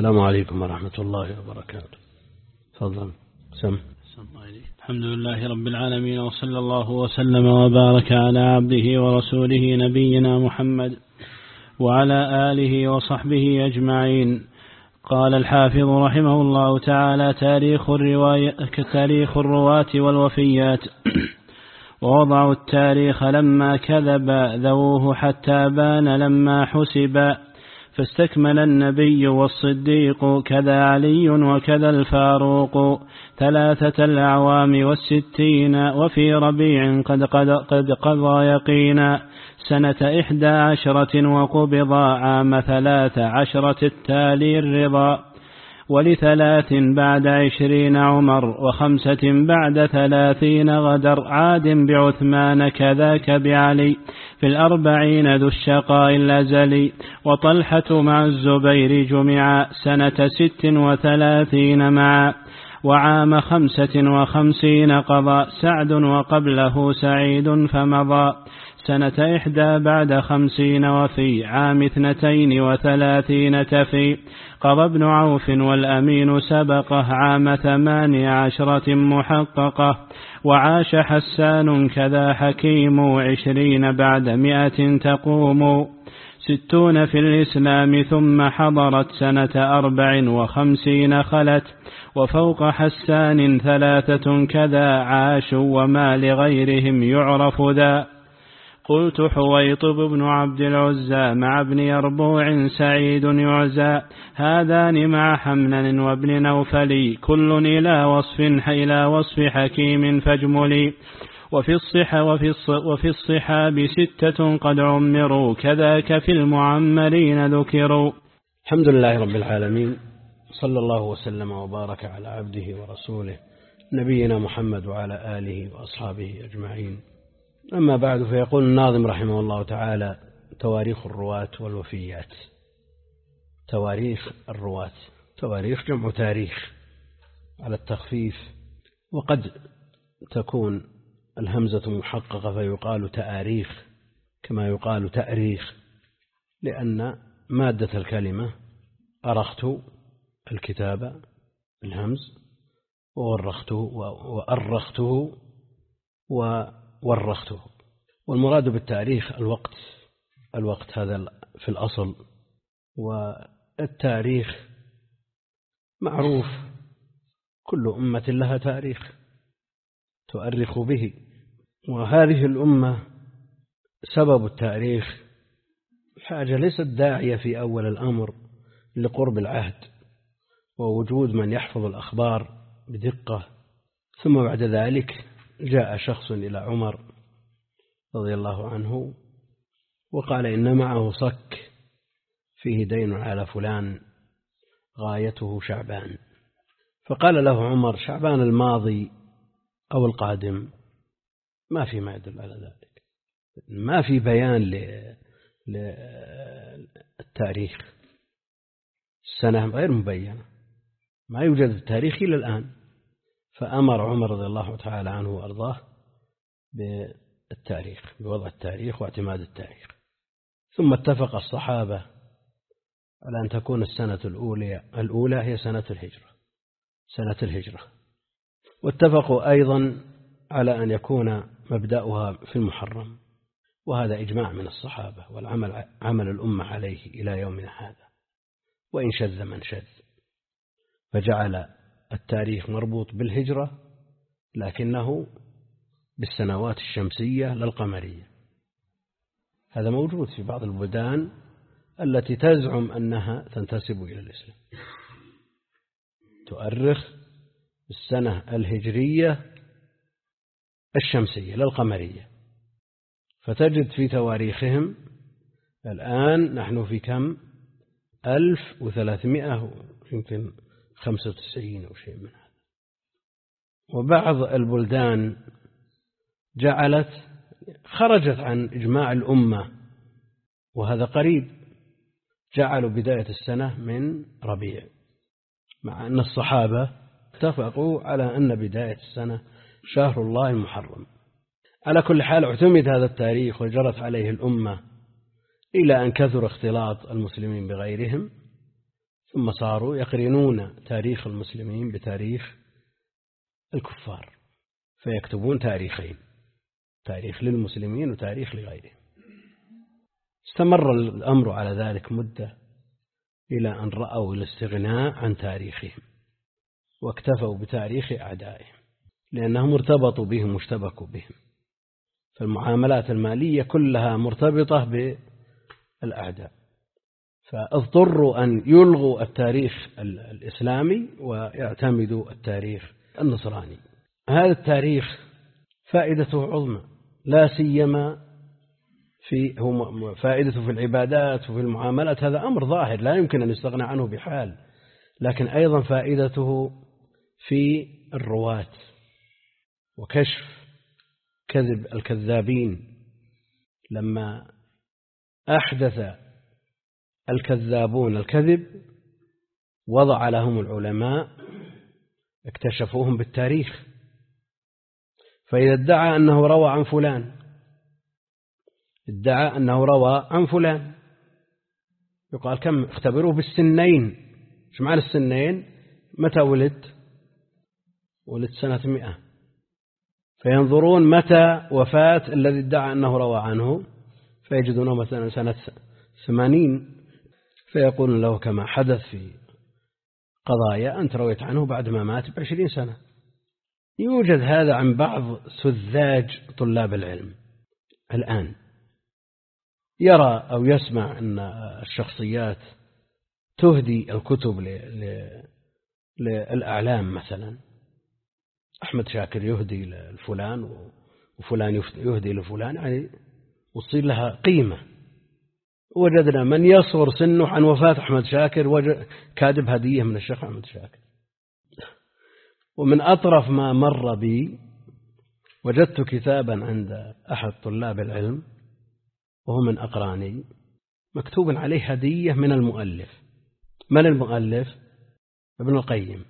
السلام عليكم ورحمة الله وبركاته. تفضل. سم. الحمد لله رب العالمين، وصلى الله وسلم وبارك على عبده ورسوله نبينا محمد وعلى آله وصحبه أجمعين. قال الحافظ رحمه الله تعالى: تاريخ الرواة والوفيات. ووضعوا التاريخ لما كذب ذووه حتى بان لما حسب، فاستكمل النبي والصديق كذا علي وكذا الفاروق 3 الأعوام والستين، وفي ربيع قد قضى يقينا سنة 11 وقبض عام 13 التالي الرضا، ول3 بعد 20 عمر، و5 بعد 30 غدر، عاد بعثمان كذاك بعلي في 40 ذو الشقاء الأزلي، وطلحة مع الزبير جمعا سنة 36 معا، وعام 55 قضى سعد وقبله سعيد فمضى سنة 1 بعد 50، وفي عام 32 تفي قضى ابن عوف والأمين سبقه عام 18 محققة، وعاش حسان كذا حكيم 20 بعد 100 تقوم، 60 في الإسلام ثم حضرت سنة 54 خلت، وفوق حسان 3 كذا عاشوا وما لغيرهم يعرف ذا. قلت: حويطب بن عبد العزى مع ابن يربوع سعيد يعزى، هذان مع حمنن وابن نوفلي كل إلى وصف حكيم فاجملي، وفي الصحاب 6 قد عمروا كذاك في المعمرين ذكروا. الحمد لله رب العالمين، صلى الله وسلم وبارك على عبده ورسوله نبينا محمد وعلى آله وأصحابه أجمعين. أما بعد، فيقول الناظم رحمه الله تعالى: تواريخ الرواة والوفيات. تواريخ الرواة، تواريخ جمع تاريخ على التخفيف، وقد تكون الهمزة محققة فيقال تآريخ كما يقال تأريخ، لأن مادة الكلمة أرخت الكتاب الهمز وأرخته وورخته. والمراد بالتاريخ الوقت هذا في الأصل، والتاريخ معروف، كل أمة لها تاريخ تؤرخ به، وهذه الأمة سبب التاريخ حاجة ليست داعية في أول الأمر لقرب العهد ووجود من يحفظ الأخبار بدقة، ثم بعد ذلك جاء شخص إلى عمر رضي الله عنه وقال إن معه صك فيه دين على فلان غايته شعبان، فقال له عمر: شعبان الماضي أو القادم؟ ما في ما يدل على ذلك، ما في بيان للتاريخ، السنة غير مبينة، ما يوجد التاريخ إلى الآن. فأمر عمر رضي الله تعالى عنه وأرضاه بالتاريخ، بوضع التاريخ واعتماد التاريخ. ثم اتفق الصحابة على أن تكون السنة الأولى هي سنة الهجرة، واتفقوا أيضا على أن يكون مبدأها في المحرم، وهذا إجماع من الصحابة، والعمل عمل الأمة عليه إلى يومنا هذا، وإن شذ من شذ، فجعل التاريخ مربوط بالهجرة لكنه بالسنوات الشمسية لا القمرية. هذا موجود في بعض البلدان التي تزعم أنها تنتسب إلى الإسلام، تؤرخ بالسنة الهجرية الشمسية لا القمرية، فتجد في تواريخهم الآن نحن في كم 1300 يمكن 95 أو شيء من هذا. وبعض البلدان خرجت عن إجماع الأمة، وهذا قريب، جعلوا بداية السنة من ربيع، مع أن الصحابة اتفقوا على أن بداية السنة شهر الله المحرم. على كل حال اعتمد هذا التاريخ وجرت عليه الأمة إلى أن كثر اختلاط المسلمين بغيرهم، ثم صاروا يقرنون تاريخ المسلمين بتاريخ الكفار، فيكتبون تاريخين، تاريخ للمسلمين وتاريخ لغيرهم. استمر الأمر على ذلك مدة إلى أن رأوا الاستغناء عن تاريخهم واكتفوا بتاريخ أعدائهم، لأنهم ارتبطوا بهم واشتبكوا بهم، فالمعاملات المالية كلها مرتبطة بالأعداء، فاضطروا أن يلغوا التاريخ الإسلامي ويعتمدوا التاريخ النصراني. هذا التاريخ فائدته عظمى، لا سيما فائدته في العبادات وفي المعاملات، هذا أمر ظاهر لا يمكن أن يستغنى عنه بحال، لكن أيضا فائدته في الرواة وكشف كذب الكذابين. لما أحدث الكذابون الكذب وضع لهم العلماء اكتشفوهم بالتاريخ، فإذا ادعى أنه روى عن فلان، ادعى أنه روى عن فلان، يقال كم، اختبروه بالسنين. ايش معنى السنين؟ متى ولد سنة 100، فينظرون متى وفاة الذي ادعى أنه روى عنه، فيجدونه مثلا سنة 80، فيقول له كما حدث في قضايا أنت رويت عنه بعد ما مات ب20 سنة. يوجد هذا عن بعض سذاج طلاب العلم الآن، يرى أو يسمع أن الشخصيات تهدي الكتب للأعلام، مثلا أحمد شاكر يهدي لفلان وفلان يهدي لفلان، يعني وصير لها قيمة. وجدنا من يصغر سنه عن وفاة أحمد شاكر كاتب هدية من الشيخ أحمد شاكر. ومن أطرف ما مر بي وجدت كتابا عند أحد طلاب العلم وهو من أقراني، مكتوب عليه هدية من المؤلف. من المؤلف؟ ابن القيم.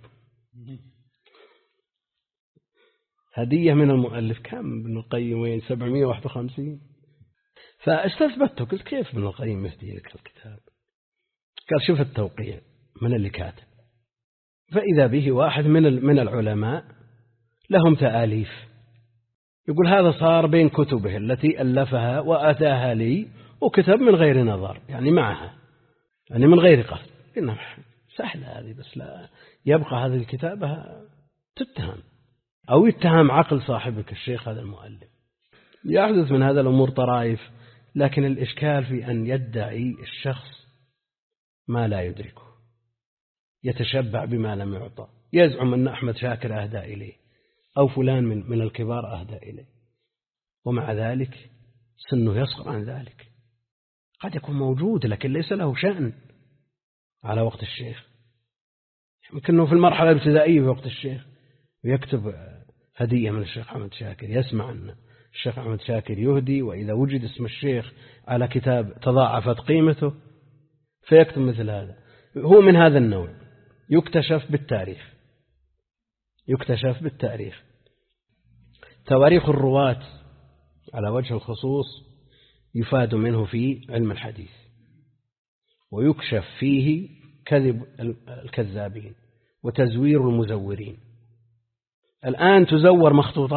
هدية من المؤلف. كم ابن القيم؟ وين 751. فاستثبته، قلت كيف ابن القيم يهدي لك الكتاب؟ قال شوف التوقيع من اللي كاتب. فإذا به واحد من العلماء لهم تآليف، يقول هذا صار بين كتبه التي ألفها وأتاها لي وكتب من غير نظر، يعني معها، يعني من غير قصد. إنه سهلة هذه، بس لا يبقى هذه الكتابة تتهم أو يتهم عقل صاحبك الشيخ هذا المؤلف. يحدث من هذا الأمور طرائف، لكن الإشكال في أن يدعي الشخص ما لا يدركه، يتشبع بما لم يعطى، يزعم أن أحمد شاكر أهدى إليه أو فلان من الكبار أهدى إليه، ومع ذلك سنه يصغر عن ذلك. قد يكون موجود لكن ليس له شأن على وقت الشيخ، يمكنه في المرحلة الابتدائية في وقت الشيخ ويكتب هدية من الشيخ أحمد شاكر، يسمع أن الشيخ أحمد شاكر يهدي، وإذا وجد اسم الشيخ على كتاب تضاعفت قيمته فيكتب مثل هذا. هو من هذا النوع، يكتشف بالتاريخ، يكتشف بالتاريخ. تواريخ الرواة على وجه الخصوص يفاد منه في علم الحديث، ويكشف فيه كذب الكذابين وتزوير المزورين. الآن تزور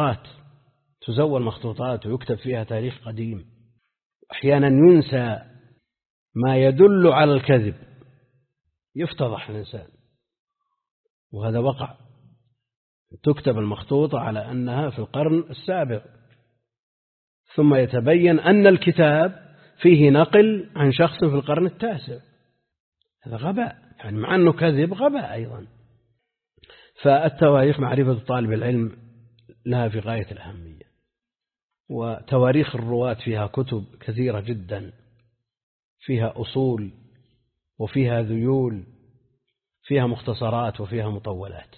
مخطوطات ويكتب فيها تاريخ قديم، أحيانا ينسى ما يدل على الكذب، يفتضح الإنسان، وهذا وقع. تكتب المخطوطة على أنها في القرن السابع، ثم يتبين أن الكتاب فيه نقل عن شخص في القرن التاسع. هذا غباء، يعني مع أنه كذب غباء أيضا. فالتواريخ معرفة طالب العلم لها في غاية الأهمية، وتواريخ الرواة فيها كتب كثيرة جدا، فيها أصول وفيها ذيول، فيها مختصرات وفيها مطولات.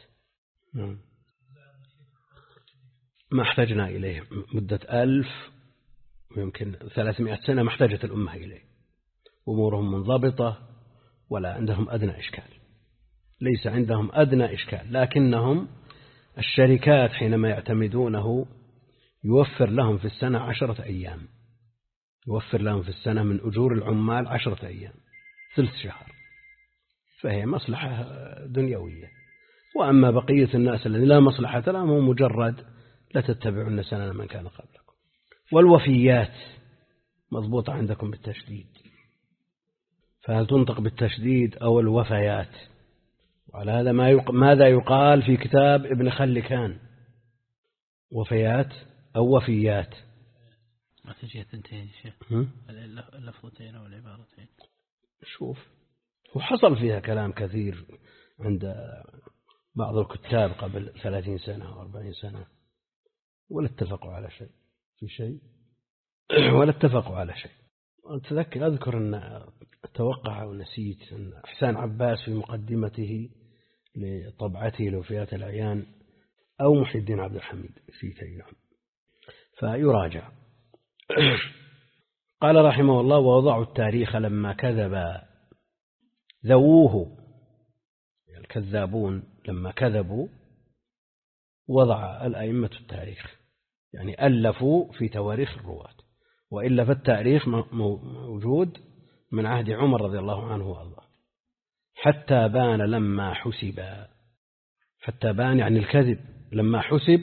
ما احتجنا إليه مدة 1000 ويمكن 300 سنة، ما احتاجت الأمة إليه. أمورهم منضبطة ولا عندهم أدنى إشكال، ليس عندهم أدنى إشكال، لكنهم الشركات حينما يعتمدونه يوفر لهم في السنة 10 أيام، يوفر لهم في السنة من أجور العمال 10 أيام، ثلث شهر. فهي مصلحة دنيوية. وأما بقية الناس الذين لا مصلحة لهم هو مجرد لا تتبعون سنن من كان قبلكم. والوفيات مضبوطة عندكم بالتشديد، فهل تنطق بالتشديد أو الوفيات؟ وعلى هذا ماذا يقال في كتاب ابن خلكان؟ وفيات أو وفيات؟ ما تجي ثنتين شيخ، اللفظتين أو العبارتين. شوف، هو حصل فيها كلام كثير عند بعض الكتاب قبل 30 سنة أو 40 سنة، ولا اتفقوا على شيء في شيء ولا اتفقوا على شيء. أذكر أن أتوقع ونسيت أن إحسان عباس في مقدمته لطبعته لوفيات الأعيان أو محي الدين عبد الحميد نسيت أيهم، فيراجع. قال رحمه الله: ووضعوا التاريخ لما كذب ذووه، الكذابون لما كذبوا وضع الأئمة التاريخ، يعني ألفوا في تواريخ الرواة، وإلا فالتاريخ موجود من عهد عمر رضي الله عنه وأرضاه. حتى بان لما حسب، حتى بان يعني الكذب، لما حسب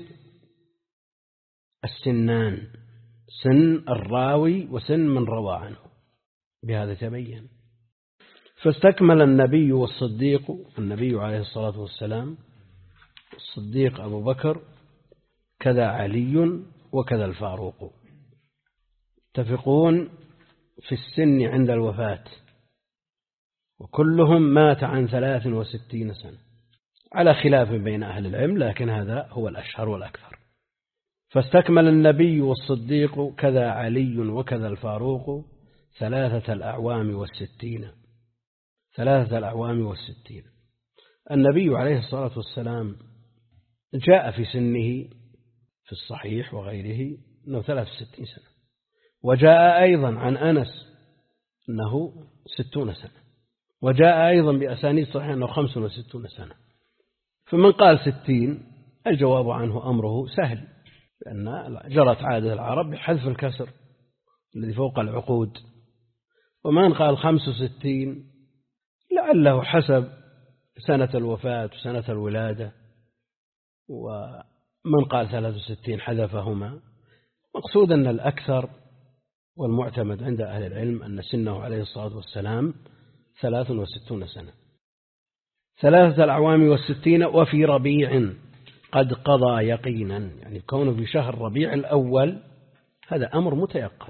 السنان، سن الراوي وسن من روى عنه، بهذا تبين. فاستكمل النبي والصديق، النبي عليه الصلاة والسلام، الصديق أبو بكر، كذا علي وكذا الفاروق، اتفقون في السن عند الوفاة، وكلهم مات عن 63 سنة، على خلاف بين أهل العلم، لكن هذا هو الأشهر والأكثر. فاستكمل النبي والصديق كذا علي وكذا الفاروق 3 أعوام و60. 3 أعوام و60. النبي عليه الصلاة والسلام جاء في سنه في الصحيح وغيره أنه 63 سنة، وجاء أيضا عن أنس أنه 60 سنة، وجاء أيضا بأسانيد صحيحة أنه 65 سنة. فمن قال 60 الجواب عنه أمره سهل، لأن جرت عادة العرب بحذف الكسر الذي فوق العقود. ومن قال 65 لعله حسب سنة الوفاة وسنة الولادة، ومن قال 63 حذفهما. مقصود أن الأكثر والمعتمد عند أهل العلم أن سنه عليه الصلاة والسلام 63 سنة. 3 أعوام و60. وفي ربيع قد قضى يقينا، يعني كونه في شهر ربيع الأول هذا أمر متيقن،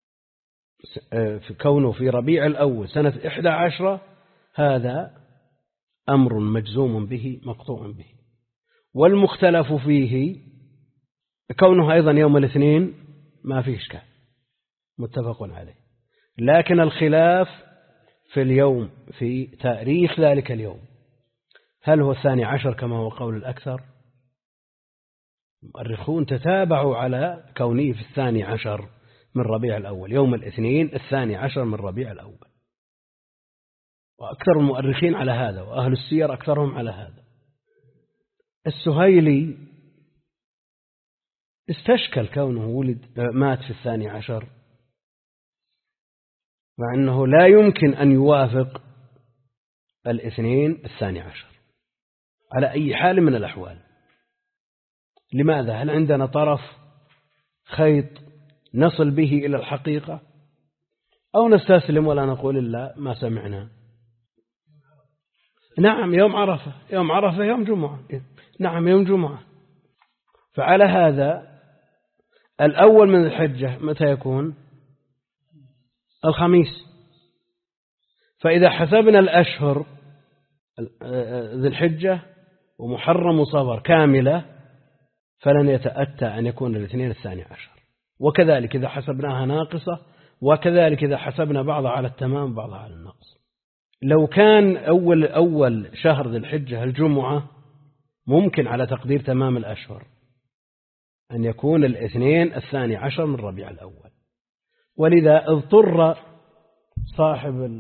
في كونه في ربيع الأول سنة 11 هذا أمر مجزوم به مقطوع به. والمختلف فيه كونه أيضا يوم الاثنين ما فيه إشكال، متفق عليه، لكن الخلاف في اليوم، في تاريخ ذلك اليوم، هل هو 12 كما هو قول الأكثر؟ المؤرخون تتابعوا على كونه في 12 من ربيع الأول، يوم الاثنين 12 من ربيع الأول، وأكثر المؤرخين على هذا، وأهل السير أكثرهم على هذا. السهيلي استشكل كونه مات في 12، مع أنه لا يمكن أن يوافق الاثنين 12 على أي حال من الأحوال. لماذا؟ هل عندنا طرف خيط نصل به إلى الحقيقة، أو نستسلم ولا نقول إلا ما سمعنا؟ نعم يوم عرفة، يوم عرفة يوم جمعة، نعم يوم جمعة. فعلى هذا الأول من الحجة متى يكون؟ الخميس. فإذا حسبنا الأشهر ذي الحجة ومحرم وصفر كاملة فلن يتأتى أن يكون الاثنين 12، وكذلك إذا حسبناها ناقصة، وكذلك إذا حسبنا بعضها على التمام بعضها على النقص. لو كان أول شهر ذي الحجة الجمعة ممكن على تقدير تمام الأشهر أن يكون الاثنين 12 من ربيع الأول. ولذا اضطر صاحب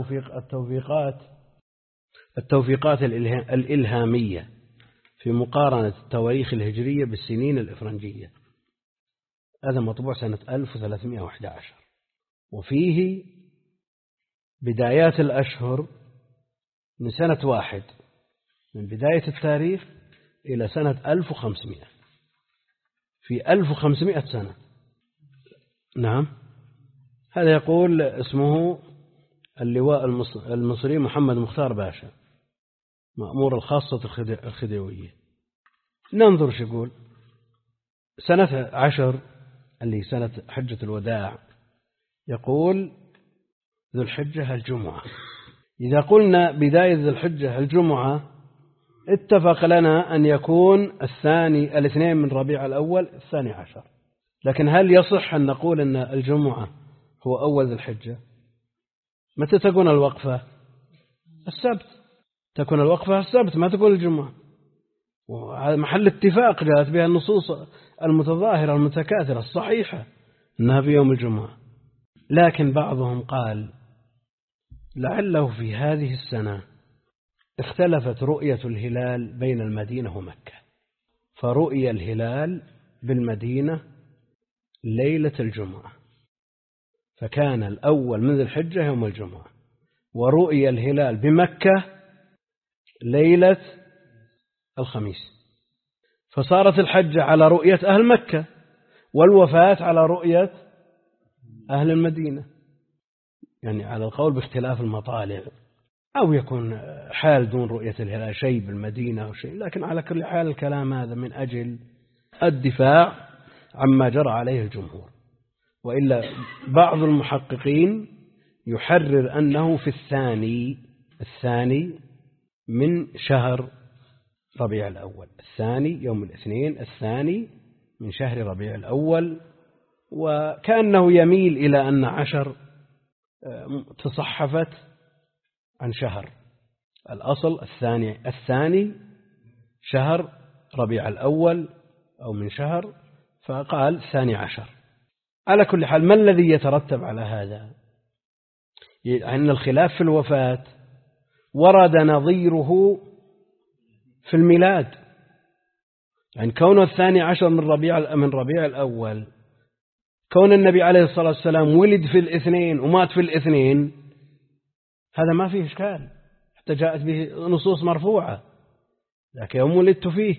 التوفيقات الإلهامية في مقارنة التواريخ الهجرية بالسنين الإفرنجية، هذا مطبوع سنة 1311، وفيه بدايات الأشهر من سنة 1 من بداية التاريخ إلى سنة 1500، في 1500 سنة. نعم، هذا يقول اسمه اللواء المصري محمد مختار باشا، مأمور الخاصة الخديوية. ننظر شو يقول. سنة 10 اللي سنة حجة الوداع، يقول ذو الحجة الجمعة. إذا قلنا بداية ذو الحجة الجمعة، اتفق لنا أن يكون الاثنين من ربيع الأول 12. لكن هل يصح أن نقول أن الجمعة هو أول ذو الحجة؟ متى تكون الوقفة؟ السبت. تكون الوقفة السبت، ما تكون الجمعة. وهذا محل اتفاق جاءت بها النصوص المتظاهرة المتكاثرة الصحيحة أنها في يوم الجمعة. لكن بعضهم قال لعله في هذه السنة اختلفت رؤية الهلال بين المدينة ومكة، فرؤي الهلال بالمدينة ليلة الجمعة، فكان الأول من ذي الحجة يوم الجمعة، ورؤي الهلال بمكة ليلة الخميس، فصارت الحجة على رؤية أهل مكة والوفاة على رؤية أهل المدينة، يعني على القول باختلاف المطالع، أو يكون حال دون رؤية الهلال شيء بالمدينة أو شيء. لكن على كل حال الكلام هذا من أجل الدفاع عما جرى عليه الجمهور. وإلا بعض المحققين يحرر أنه في الثاني من شهر ربيع الأول، الثاني يوم الاثنين الثاني من شهر ربيع الأول، وكأنه يميل إلى أن 10 تصحفت عن شهر. الأصل الثاني شهر ربيع الأول أو من شهر، فقال 12. على كل حال ما الذي يترتب على هذا؟ أن الخلاف في الوفاة ورد نظيره في الميلاد، يعني كونه 12 من ربيع الأول، كون النبي عليه الصلاة والسلام ولد في الاثنين ومات في الاثنين، هذا ما فيه إشكال، حتى جاءت به نصوص مرفوعة، لكن يوم ولدت فيه.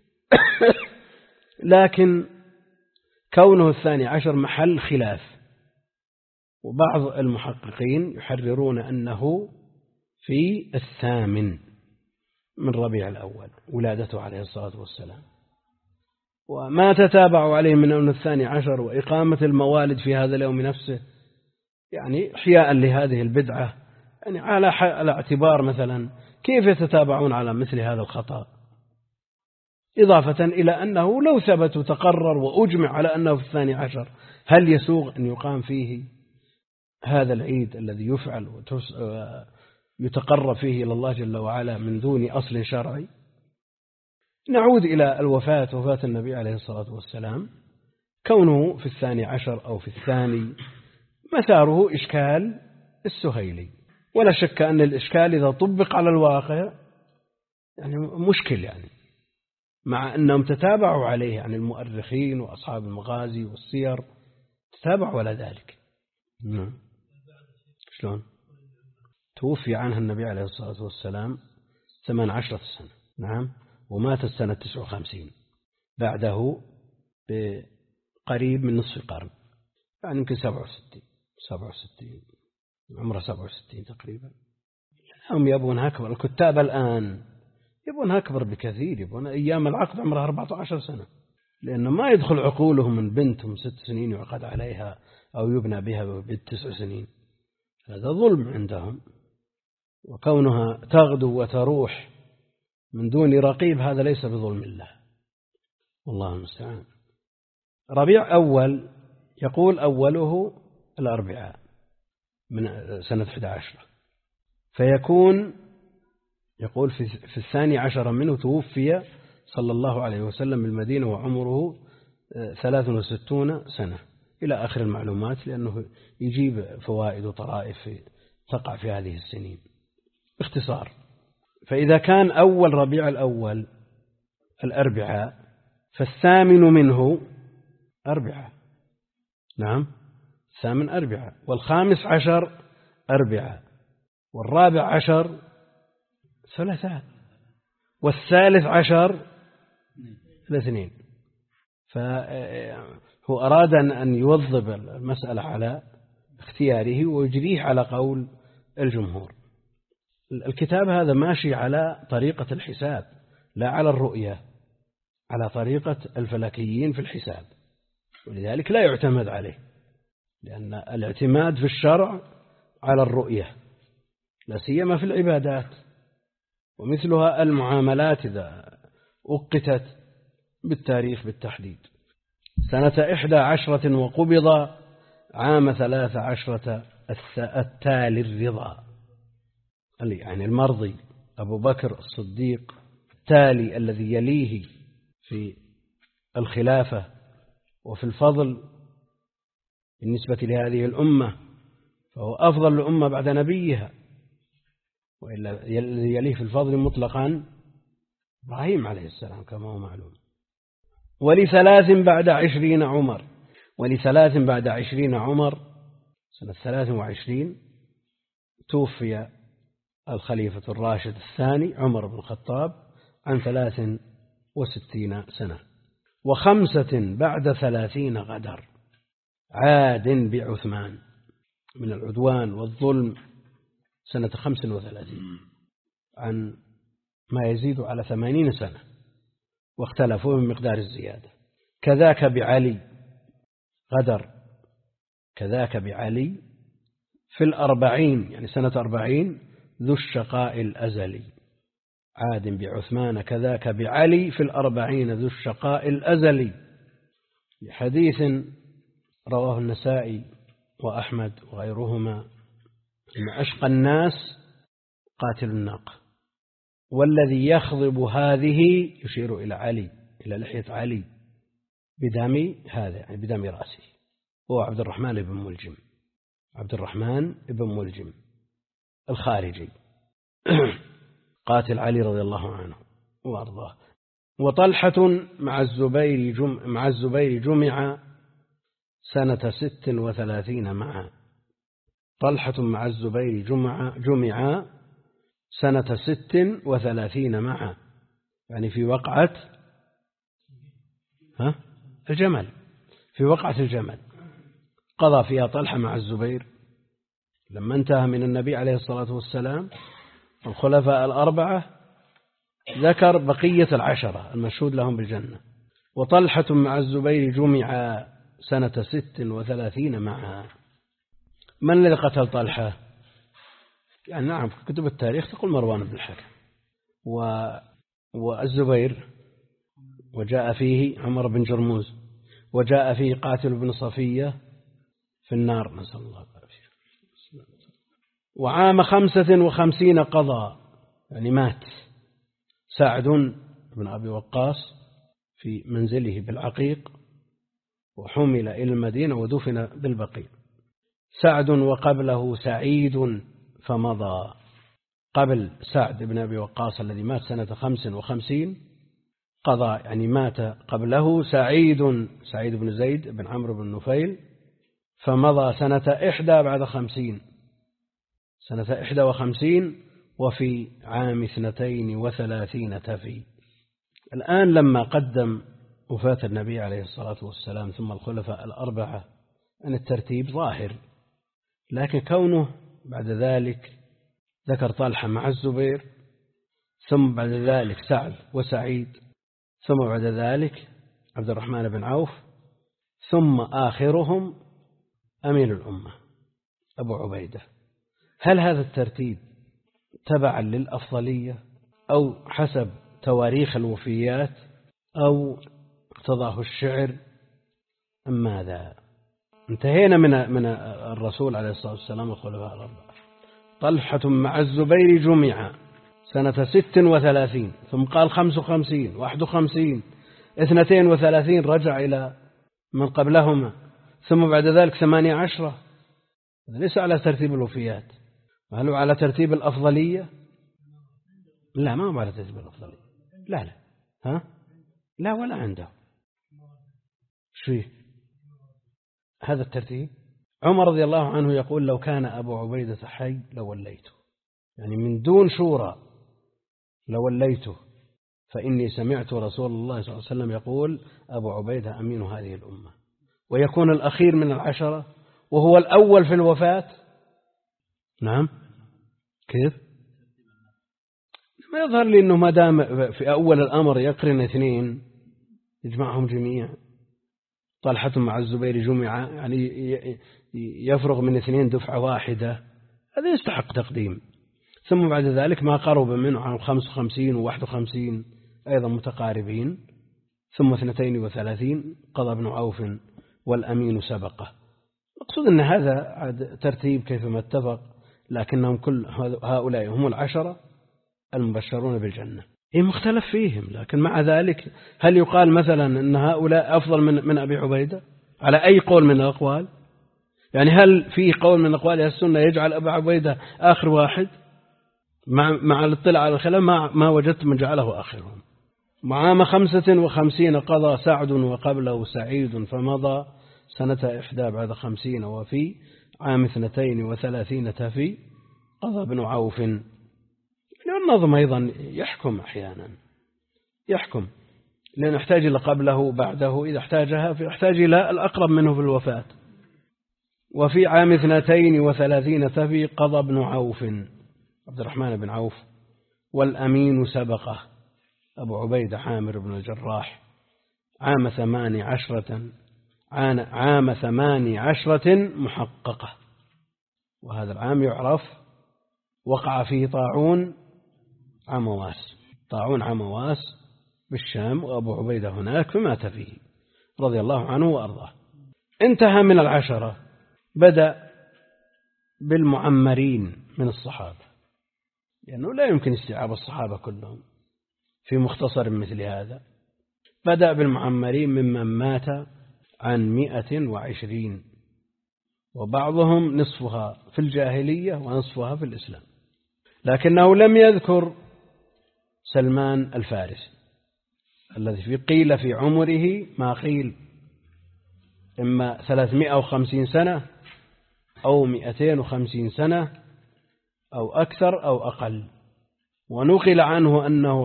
لكن كونه 12 محل خلاف، وبعض المحققين يحررون أنه في 8 من ربيع الأول ولادته عليه الصلاة والسلام، وما تتابع عليه من أن 12 وإقامة الموالد في هذا اليوم نفسه، يعني إحياء لهذه البدعة، يعني على اعتبار مثلا كيف يتتابعون على مثل هذا الخطأ، إضافة إلى أنه لو ثبت وتقرر وأجمع على أنه في 12، هل يسوغ أن يقام فيه هذا العيد الذي يفعل ويتقرب فيه إلى الله جل وعلا من دون أصل شرعي؟ نعود إلى وفاة النبي عليه الصلاة والسلام. كونه في 12 أو في الثاني مثاره إشكال السهيلي، ولا شك أن الإشكال إذا طبق على الواقع يعني مشكل، يعني مع أنهم تتابعوا عليه، يعني المؤرخين وأصحاب المغازي والسير تتابعوا على ذلك. شلون؟ توفي عنها النبي عليه الصلاة والسلام 18 سنة، نعم، ومات السنة 59 بعده بقريب من نصف قرن، يعني يمكن 67 عمره 67 تقريبا. هم يبون أكبر، الكتاب الآن يبون أكبر بكثير، يبون أيام العقد عمرها 14 سنة، لأنه ما يدخل عقولهم من بنتهم 6 سنين يعقد عليها أو يبنى بها ب9 سنين، هذا ظلم عندهم. وكونها تغدو وتروح من دون رقيب هذا ليس بظلم الله، والله المستعان. ربيع أول يقول أوله الأربعاء من سنة 11، فيكون يقول في 12 منه توفي صلى الله عليه وسلم بالمدينة وعمره 63 سنة إلى آخر المعلومات، لأنه يجيب فوائد وطرائف تقع في هذه السنين باختصار. فإذا كان أول ربيع الأول الأربعاء، فالثامن منه أربعاء، نعم، الثامن أربعاء، والخامس عشر أربعاء، والرابع عشر ثلاثاء، والثالث عشر الاثنين. فهو أراد أن يوظب المسألة على اختياره ويجريه على قول الجمهور. الكتاب هذا ماشي على طريقة الحساب لا على الرؤية، على طريقة الفلكيين في الحساب، ولذلك لا يعتمد عليه، لأن الاعتماد في الشرع على الرؤية لا سيما في العبادات، ومثلها المعاملات إذا أقتت بالتاريخ بالتحديد. سنة 11 وقبض عام 13 التالي الرضا، يعني المرضي أبو بكر الصديق التالي الذي يليه في الخلافة وفي الفضل بالنسبة لهذه الأمة، فهو أفضل الأمة بعد نبيها، وإلا الذي يليه في الفضل مطلقا إبراهيم عليه السلام كما هو معلوم. ولثلاث بعد 20 عمر سنة 23 توفي الخليفة الراشد الثاني عمر بن الخطاب عن 63 سنة. 5 بعد 30 غدر، عاد بعثمان من العدوان والظلم سنة 35 عن ما يزيد على 80 سنة، واختلفوا من مقدار الزيادة. كذاك بعلي غدر، كذاك بعلي في 40 يعني سنة 40 ذو الشقاء الأزلي، عاد بعثمان كذاك بعلي في 40 ذو الشقاء الأزلي، لحديث رواه النسائي وأحمد وغيرهما إن أشقى الناس قاتل الناقة، والذي يخضب هذه يشير إلى علي، إلى لحية علي بدم هذا يعني بدم رأسه، هو عبد الرحمن بن ملجم الخارجي قاتل علي رضي الله عنه وأرضاه. وطلحة مع الزبير جمع سنة 36 معا، طلحة مع الزبير جمع سنة 36 معا، يعني في وقعة الجمل، في وقعة الجمل قضى فيها طلحة مع الزبير لما انتهى من النبي عليه الصلاة والسلام الخلفاء الأربعة، ذكر بقية 10 المشهود لهم بالجنة. وطلحة مع الزبير جمع سنة 36 معا. من الذي قتل طلحة؟ يعني نعم في كتب التاريخ تقول مروان بن الحكم، والزبير وجاء فيه عمر بن جرموز، وجاء فيه قاتل بن صفية في النار نسأل الله العافية. وعام 55 قضى يعني مات سعد بن أبي وقاص في منزله بالعقيق، وحمل إلى المدينة ودفن بالبقيع. سعد وقبله سعيد فمضى، قبل سعد بن أبي وقاص الذي مات سنة 55 قضى يعني مات قبله سعيد بن زيد بن عمرو بن نفيل، فمضى سنة 1 بعد 50 سنة 51 وفي عام 32 تفي. الآن لما قدم وفاة النبي عليه الصلاة والسلام ثم الخلفاء الأربعة أن الترتيب ظاهر، لكن كونه بعد ذلك ذكر طلحة مع الزبير، ثم بعد ذلك سعد وسعيد، ثم بعد ذلك عبد الرحمن بن عوف، ثم آخرهم أمين الأمة أبو عبيدة. هل هذا الترتيب تبعا للأفضلية أو حسب تواريخ الوفيات أو اقتضاه الشعر أم ماذا؟ انتهينا من الرسول عليه الصلاة والسلام والخلفاء الأربعة. طلحة مع الزبير جمع سنة 36 ثم قال 55 51 32 رجع إلى من قبلهما، ثم بعد ذلك 18. ليس على ترتيب الوفيات، هل على ترتيب الأفضلية؟ لا ما هو على ترتيب الأفضلية، لا لا ولا عنده شيء هذا الترتيب. عمر رضي الله عنه يقول لو كان أبو عبيدة حي لوليته، يعني من دون شورى لوليته، فإني سمعت رسول الله صلى الله عليه وسلم يقول أبو عبيدة أمين هذه الأمة، ويكون الأخير من العشرة وهو الأول في الوفاة. نعم، كيف؟ ما يظهر لي أنه ما دام في أول الأمر يقرن اثنين يجمعهم جميعا، طلحة مع الزبير جمع، يعني يفرغ من اثنين دفعة واحدة، هذا يستحق تقديم. ثم بعد ذلك ما قرب منه عن 55 و51 أيضا متقاربين، ثم 32 قضى ابن عوف والأمين سبقه. أقصد أن هذا ترتيب كيفما اتفق، لكنهم كل هؤلاء هم العشرة المبشرون بالجنة. مختلف فيهم، لكن مع ذلك هل يقال مثلا أن هؤلاء أفضل من أبي عبيدة على أي قول من الأقوال؟ يعني هل في قول من أقوال السنة يجعل أبا عبيدة آخر واحد؟ مع الاطلاع على الخلاف ما وجدت من جعله آخرهم. عام 55 قضى سعد وقبله سعيد، فمضى سنة 51 بعد 50، وفي عام 32 تفي قضى ابن عوف. النظم أيضا يحكم أحيانا، يحكم لأن يحتاج إلى قبله بعده، إذا احتاجها فيحتاج إلى الأقرب منه في الوفاة. وفي عام 32 تفي قضى ابن عوف عبد الرحمن بن عوف، والأمين سبقه أبو عبيدة عامر بن الجراح عام 18 محققة. وهذا العام يعرف وقع فيه طاعون عمواس بالشام، وأبو عبيدة هناك فمات فيه رضي الله عنه وأرضاه. انتهى من العشرة، بدأ بالمعمرين من الصحابة، لأنه لا يمكن استيعاب الصحابة كلهم في مختصر مثل هذا. بدأ بالمعمرين ممن مات عن 120، وبعضهم نصفها في الجاهلية ونصفها في الإسلام، لكنه لم يذكر سلمان الفارسي الذي قيل في عمره ما قيل، إما 350 سنة أو 250 سنة أو أكثر أو أقل. ونقل عنه أنه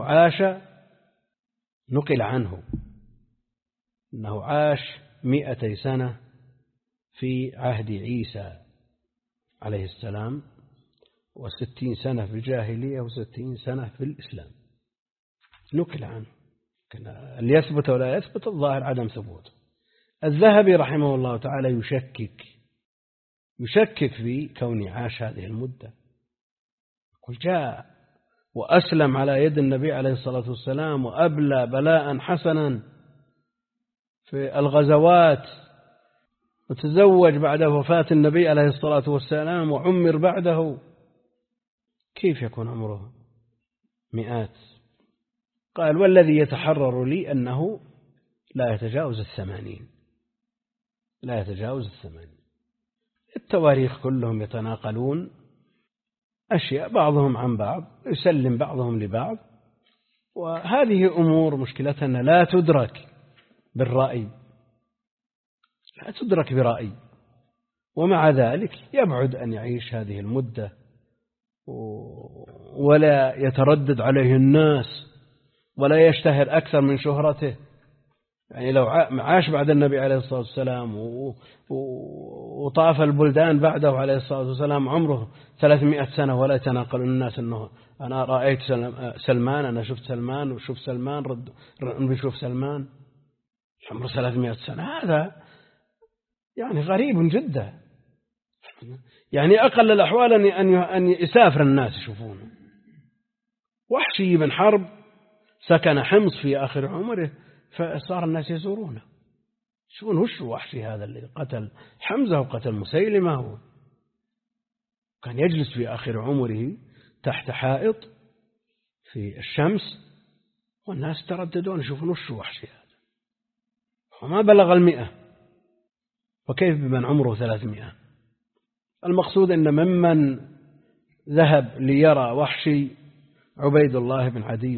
عاش 200 سنة في عهد عيسى عليه السلام، و60 سنة في الجاهلية و60 سنة في الإسلام. نقل عنه، اللي يثبت ولا يثبت الظاهر عدم ثبوت. الذهبي رحمه الله تعالى يشكك في كون عاش هذه المدة. يقول جاء وأسلم على يد النبي عليه الصلاة والسلام، وأبلى بلاء حسنا في الغزوات، وتزوج بعد وفاة النبي عليه الصلاة والسلام، وعمر بعده. كيف يكون عمره 100؟ قال والذي يتحرر لي أنه لا يتجاوز 80. التواريخ كلهم يتناقلون أشياء بعضهم عن بعض، يسلم بعضهم لبعض، وهذه أمور مشكلتنا لا تدرك برأي، ومع ذلك يبعد أن يعيش هذه المدة ولا يتردد عليه الناس ولا يشتهر أكثر من شهرته. يعني لو عاش بعد النبي عليه الصلاة والسلام وطاف البلدان بعده عليه الصلاة والسلام عمره 300 سنة، ولا يتناقل الناس أنه أنا رأيت سلمان، أنا شفت سلمان وشوف سلمان بيشوف سلمان، عمره 300 سنة، هذا يعني غريب جدا. يعني أقل الأحوال أن يسافر الناس يشوفونه. وحشي بن حرب سكن حمص في آخر عمره، فصار الناس يزورونه، شون وش وحشي هذا اللي قتل حمزة وقتل مسيلمة، كان يجلس في آخر عمره تحت حائط في الشمس، والناس ترددون يشوفون وش وحشي هذا، وما بلغ 100، وكيف بمن عمره 300؟ المقصود أن ممن ذهب ليرى وحشي عبيد الله بن عدي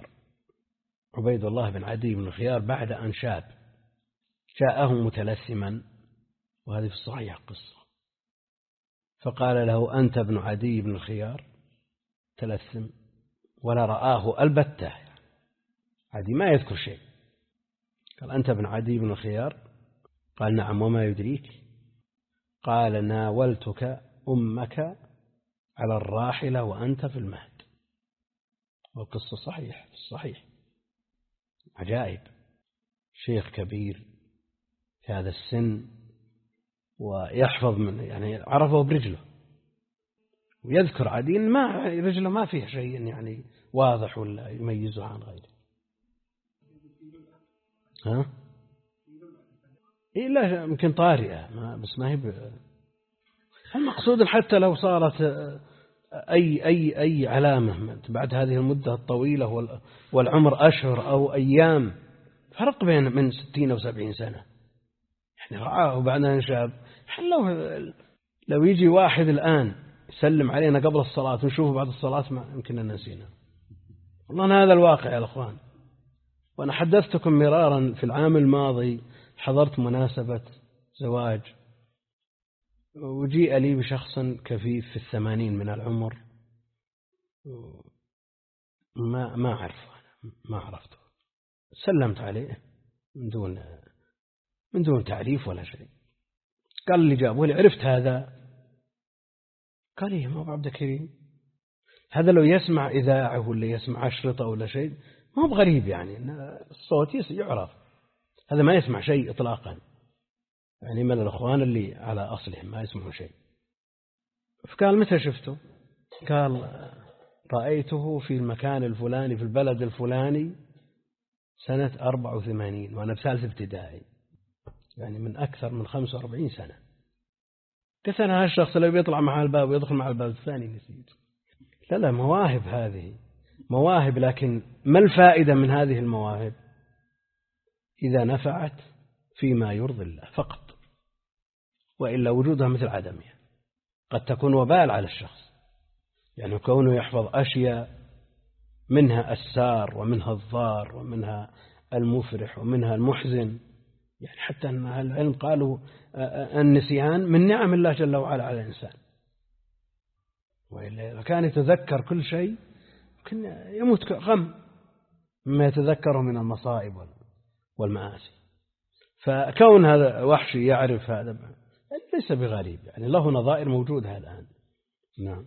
بن الخيار بعد أن شاب جاءه متلثما، وهذه في الصحيح قصة، فقال له أنت ابن عدي بن الخيار تلثم؟ ولا رآه البتة، عدي ما يذكر شيء. قال أنت ابن عدي بن الخيار؟ قال نعم. وما يدريك؟ قال ناولتك أمك على الراحلة وأنت في المهد. والقصة صحيح. عجائب، شيخ كبير في هذا السن ويحفظ من يعني عرفه برجله، ويذكر عدي ما رجله ما فيه شيء يعني واضح ولا يميزه عن غيره. ها؟ إيه لا يمكن طارئة بس ما هي المقصود حتى لو صارت أي علامة بعد هذه المدة الطويلة والعمر أشهر أو أيام، فرق بين من 60 أو 70 سنة يعني رعاه وبعدها شاب. لو يجي واحد الآن يسلم علينا قبل الصلاة ونشوفه بعد الصلاة ما يمكن أن نسينا. والله هذا الواقع يا الأخوان. وأنا حدثتكم مرارا في العام الماضي حضرت مناسبة زواج، وجيء لي بشخص كفيف في 80 من العمر، ما أعرفه، ما عرفته. سلمت عليه من دون تعريف ولا شيء. قال لي جابه لي عرفت هذا؟ قال لي ما هو عبد الكريم. هذا لو يسمع إذاعة ولا يسمع أشرطة ولا شيء ما هو بغريب يعني الصوت يعرف. هذا ما يسمع شيء إطلاقا، يعني من الأخوان اللي على أصلهم ما يسمعون شيء. فقال متى شفته؟ قال رأيته في المكان الفلاني في البلد الفلاني سنة 84 وأنا بثالث ابتدائي، يعني من أكثر من 45 سنة. قلت أنا هالشخص لو بيطلع مع الباب ويدخل مع الباب الثاني نسيت. لا مواهب، هذه مواهب، لكن ما الفائدة من هذه المواهب إذا نفعت فيما يرضي الله فقط، وإلا وجودها مثل عدمها. قد تكون وبال على الشخص، يعني كونه يحفظ أشياء منها السار ومنها الضار ومنها المفرح ومنها المحزن، يعني حتى أن أهل العلم قالوا النسيان من نعم الله جل وعلا على الإنسان، وإلا إذا كان يتذكر كل شيء يمكن يموت غم مما يتذكره من المصائب والمآسي. فكون هذا وحشي يعرف هذا ليس بغريب، يعني له نظائر موجودة الآن. نعم.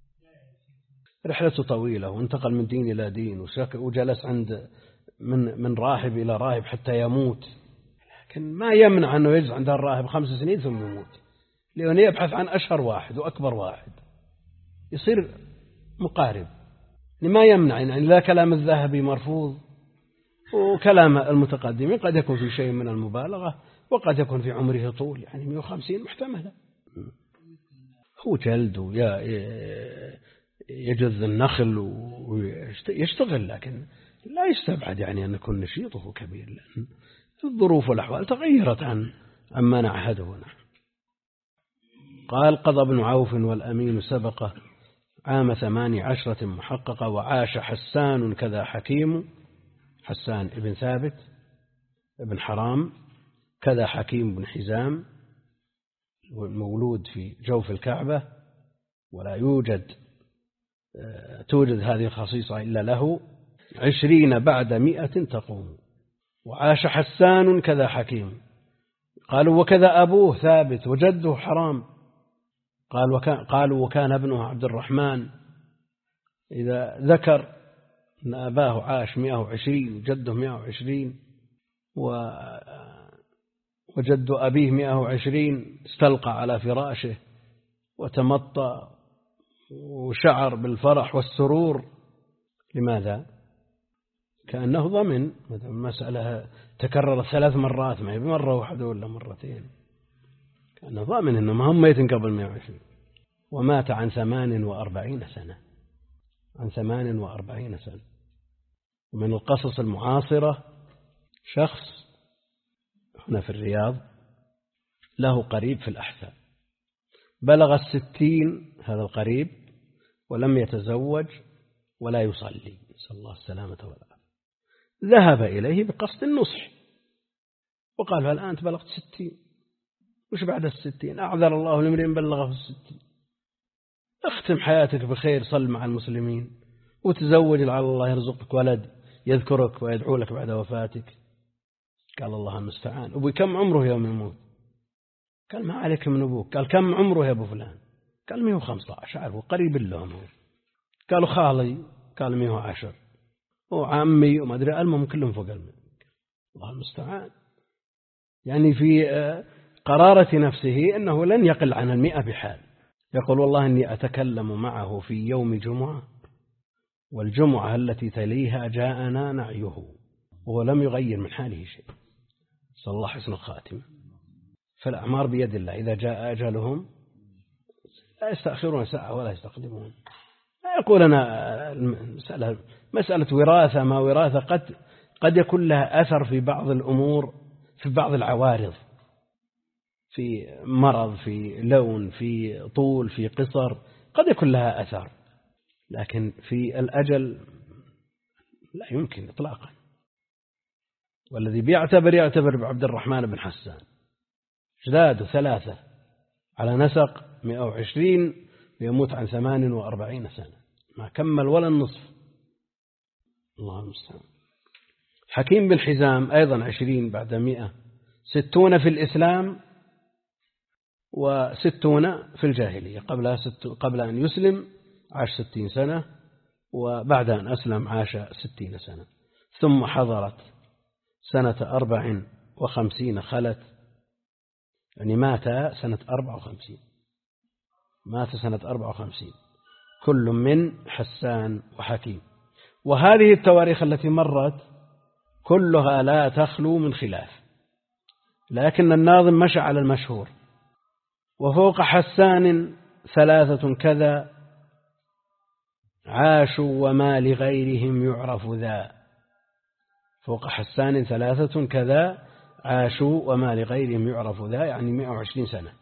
رحلته طويلة وانتقل من دين إلى دين وجلس عند من راهب إلى راهب حتى يموت، لكن ما يمنع أنه يجلس عند الراهب 5 سنين ثم يموت، لأنه يبحث عن أشهر واحد وأكبر واحد يصير مقارب. ما يمنع يعني لا كلام الذهبي مرفوض، وكلام المتقدمين قد يكون في شيء من المبالغة، وقد يكون في عمره طول، يعني 150 محتملة. هو جلد ويجذ النخل ويشتغل، لكن لا يستبعد يعني أن يكون نشيطه كبير، لأن الظروف والأحوال تغيرت عما نعهده. قال قضى ابن عوف والأمين سبقه عام 18 محققة، وعاش حسان كذا حكيم، حسان ابن ثابت ابن حرام كذا حكيم بن حزام، مولود في جوف الكعبة، ولا توجد هذه الخصيصة إلا له. 20 بعد 100 تقوم. وعاش حسان كذا حكيم. قالوا وكذا أبوه ثابت وجده حرام. قالوا وكان ابنه عبد الرحمن. إذا ذكر أن أباه عاش 120 وجده 120 وجد أبيه 120 استلقى على فراشه وتمطى وشعر بالفرح والسرور. لماذا؟ كأنه ضمن مسألة تكررت 3 مرات، ما هي بمرة واحدة ولا مرتين، كأنه ضامن أنه ما هم ميت قبل 120. ومات عن 48 سنة، عن 48 سنة. ومن القصص المعاصرة شخص هنا في الرياض له قريب في الأحساء، بلغ 60 هذا القريب ولم يتزوج ولا يصلي، نسأل الله السلامة والعافية. ذهب إليه بقصد النصح وقال الآن أنت بلغت 60، وش بعد 60؟ أعذر الله لامرئ بلغه 60. اختم حياتك بخير، صل مع المسلمين وتزوج لعل الله يرزقك ولد يذكرك ويدعو لك بعد وفاتك. قال الله المستعان. أبوي كم عمره يوم يموت؟ قال ما عليك من أبوك. قال كم عمره يا أبو فلان؟ قال 115. عارفه قريب لهم. قالوا خالي؟ قال 110. وعمي وما أدري المهم كلهم فوق المئة. الله المستعان. يعني في قرارة نفسه أنه لن يقل عن 100 بحال. يقول والله إني أتكلم معه في يوم جمعة والجمعة التي تليها جاءنا نعيه ولم يغير من حاله شيء. صلى الله حسن الخاتمة. فالأعمار بيد الله، إذا جاء أجلهم لا يستأخرون ساعة ولا يستقدمون. يقول أنا مسألة وراثة ما وراثة قد يكون لها أثر في بعض الأمور، في بعض العوارض، في مرض، في لون، في طول، في قصر، قد يكون لها أثر، لكن في الأجل لا يمكن إطلاقا. والذي يعتبر بعبد الرحمن بن حسان جداد 3 على نسق 120 ويموت عن 48 سنة، ما كمل ولا النصف. الله المستعان. حكيم بن حزام أيضا 20 بعد 100، 60 في الإسلام و60 في الجاهلية. قبل أن يسلم عاش 60 سنة، وبعد أن أسلم عاش 60 سنة. ثم حضرت سنة 54 خلت، يعني مات سنة 54. مات سنة 54 كل من حسان وحكيم. وهذه التواريخ التي مرت كلها لا تخلو من خلاف، لكن الناظم مشى على المشهور. وفوق حسان 3 كذا عاشوا وما لغيرهم يعرف ذا. فوق حسان 3 كذا عاشوا وما لغيرهم يعرف ذا، يعني 120 سنة.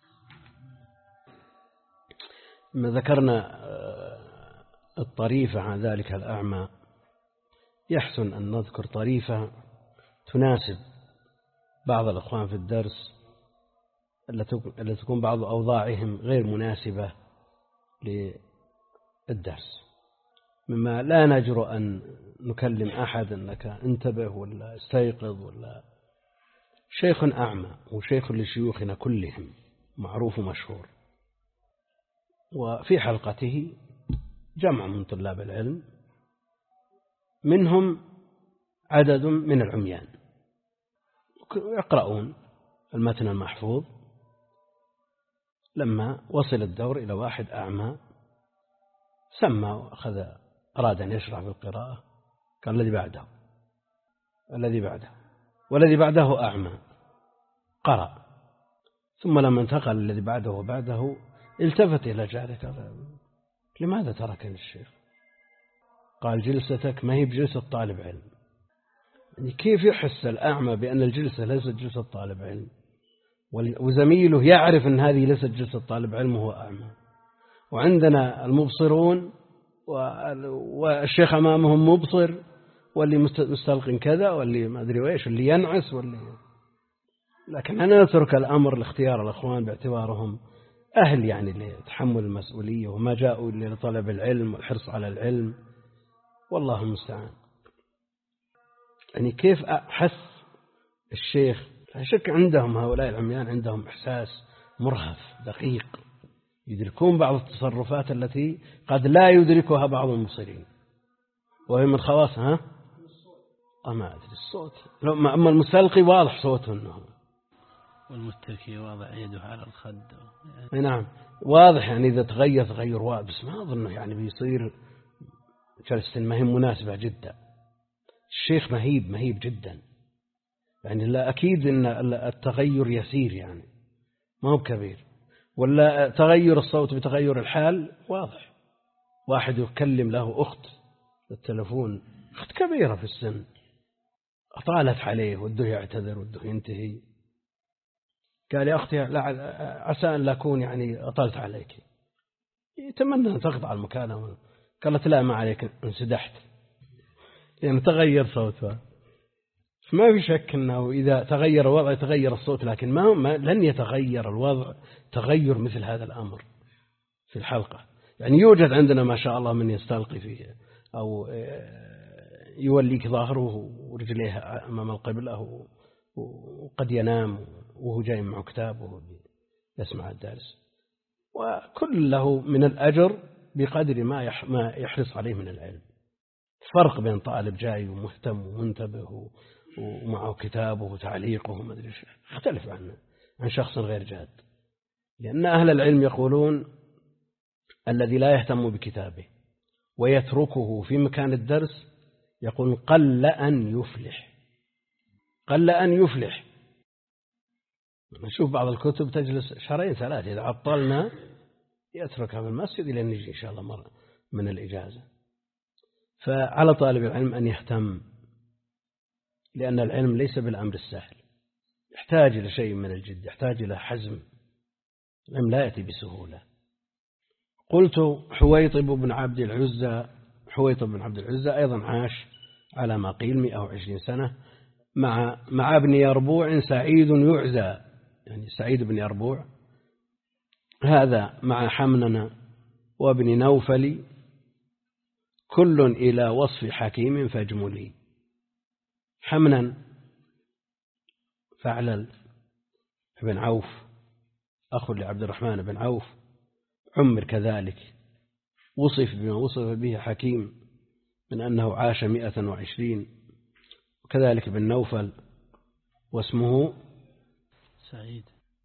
ما ذكرنا الطريفة عن ذلك الأعمى، يحسن أن نذكر طريفة تناسب بعض الأخوان في الدرس التي تكون بعض أوضاعهم غير مناسبة للدرس، مما لا نجرؤ أن نكلم أحد أنك انتبه ولا استيقظ ولا. شيخ أعمى وشيخ لشيوخنا كلهم معروف ومشهور، وفي حلقته جمع من طلاب العلم، منهم عدد من العميان يقرؤون المتن المحفوظ. لما وصل الدور إلى واحد أعمى سمى وأخذ أراد أن يشرح بالقراءة، قال الذي بعده الذي بعده والذي بعده أعمى، قرأ. ثم لما انتقل الذي بعده وبعده التفت إلى جاره قال لماذا تركني الشيخ؟ قال جلستك ما هي بجلسة طالب علم. يعني كيف يحس الأعمى بأن الجلسة ليست جلسة طالب علم، وزميله يعرف أن هذه ليست جلسة طالب علم وهو أعمى؟ وعندنا المبصرون والشيخ أمامهم مبصر، واللي مستلقن كذا، واللي ما أدري وإيش، واللي ينعس، لكن أنا أترك الأمر لاختيار الأخوان باعتبارهم أهل يعني لتحمل المسؤولية، وما جاءوا لطلب العلم والحرص على العلم، والله المستعان. يعني كيف أحس الشيخ؟ لا شك عندهم هؤلاء العميان عندهم إحساس مرهف دقيق، يدركون بعض التصرفات التي قد لا يدركها بعض المبصرين، وهي من خواص ما أدري الصوت. أما المستلقي واضح صوته أنه، والمتكي واضع يده على الخد. نعم واضح، يعني إذا تغير واضح، بس ما أظنه يعني بيصير جلسة ما هي مناسبة جدا. الشيخ مهيب جدا، يعني لا أكيد أن التغير يسير، يعني ما هو كبير، ولا تغير الصوت بتغير الحال واضح. واحد يكلم له أخت بالتلفون، أخت كبيرة في السن، أطالت عليه وده يعتذر وده ينتهي، قال يا أختي عسى أن لا أكون يعني أطلت عليك، يتمنى أن تقطع المكالمة. قالت لا ما عليك، انسدحت، يعني تغير صوتها. ما في شك أنه إذا تغير الوضع يتغير الصوت، لكن لن يتغير الوضع تغير مثل هذا الأمر في الحلقة. يعني يوجد عندنا ما شاء الله من يستلقي أو يوليك ظهره ورجليه أمام القبلة وقد ينام وهو جاي معه كتابه يسمع الدرس، وكل له من الأجر بقدر ما يحرص عليه من العلم. فرق بين طالب جاي ومهتم ومنتبه ومعه كتابه وتعليقه وما أدري ايش، يختلف عن شخص غير جاد. لأن أهل العلم يقولون الذي لا يهتم بكتابه ويتركه في مكان الدرس يقول قل أن يفلح، قل أن يفلح. نشوف بعض الكتب تجلس شهرين ثلاثة، إذا عطلنا يتركها في المسجد إلى أن نجي إن شاء الله مرة من الإجازة. فعلى طالب العلم أن يهتم، لأن العلم ليس بالأمر السهل، يحتاج إلى شيء من الجد، يحتاج إلى حزم. العلم لا يأتي بسهولة. قلت حويطب بن عبد العزى، حويطب بن عبد العزى أيضا عاش على ما قيل 120 سنة مع ابن يربوع سعيد يعزى، يعني سعيد بن يربوع هذا مع حمنن وابن نوفل كل إلى وصف حكيم فاجملي. حمنن فعلل بن عوف أخو لعبد الرحمن بن عوف عمر كذلك، وصف بما وصف به حكيم من أنه عاش 120. وكذلك بن نوفل واسمه سعيد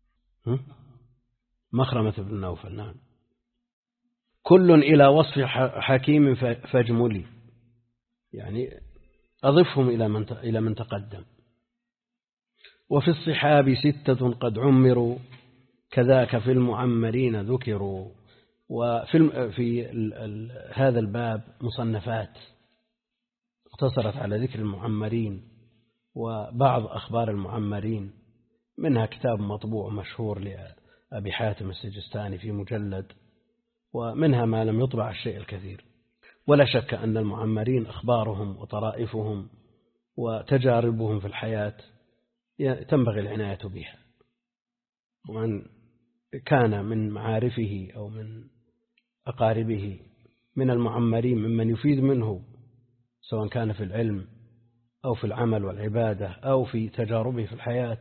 مخرمة بن نوفل. نعم. كل إلى وصف حكيم فاجملي، يعني أضفهم إلى من تقدم. وفي الصحاب 6 قد عمروا كذاك في المعمرين ذكروا. وفي هذا الباب مصنفات اقتصرت على ذكر المعمرين وبعض أخبار المعمرين، منها كتاب مطبوع مشهور لأبي حاتم السجستاني في مجلد، ومنها ما لم يطبع الشيء الكثير. ولا شك أن المعمرين أخبارهم وطرائفهم وتجاربهم في الحياة تنبغي العناية بها، ومن كان من معارفه أو من أقاربه من المعمرين ممن يفيد منه سواء كان في العلم أو في العمل والعبادة أو في تجاربه في الحياة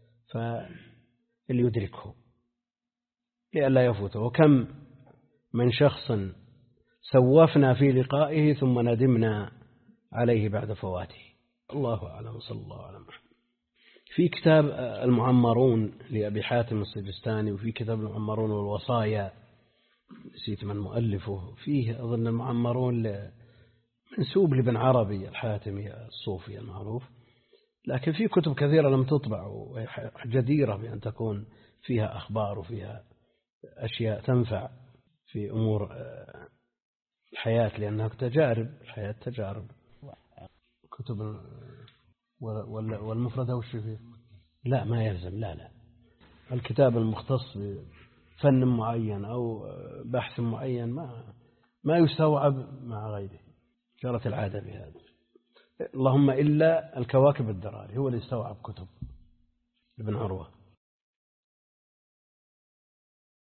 فليدركه لئلا يفوته. وكم من شخص سوفنا في لقائه ثم ندمنا عليه بعد فواته. الله أعلم، صلى الله عليه وسلم. في كتاب المعمرون لأبي حاتم السجستاني، وفي كتاب المعمرون والوصايا نسيت من مؤلفه، فيه أظن المعمرون منسوب لابن عربي الحاتمي الصوفي المعروف، لكن في كتب كثيرة لم تطبع وجديرة بأن تكون فيها أخبار وفيها أشياء تنفع في أمور الحياة، لأنها تجارب الحياة، تجارب. كتب والمفردة وش فيه؟ لا ما يلزم، لا الكتاب المختص بفن معين أو بحث معين ما يستوعب مع غيره، جرت العادة بهذا. اللهم إلا الكواكب الدراري هو اللي استوعب كتب ابن عروة.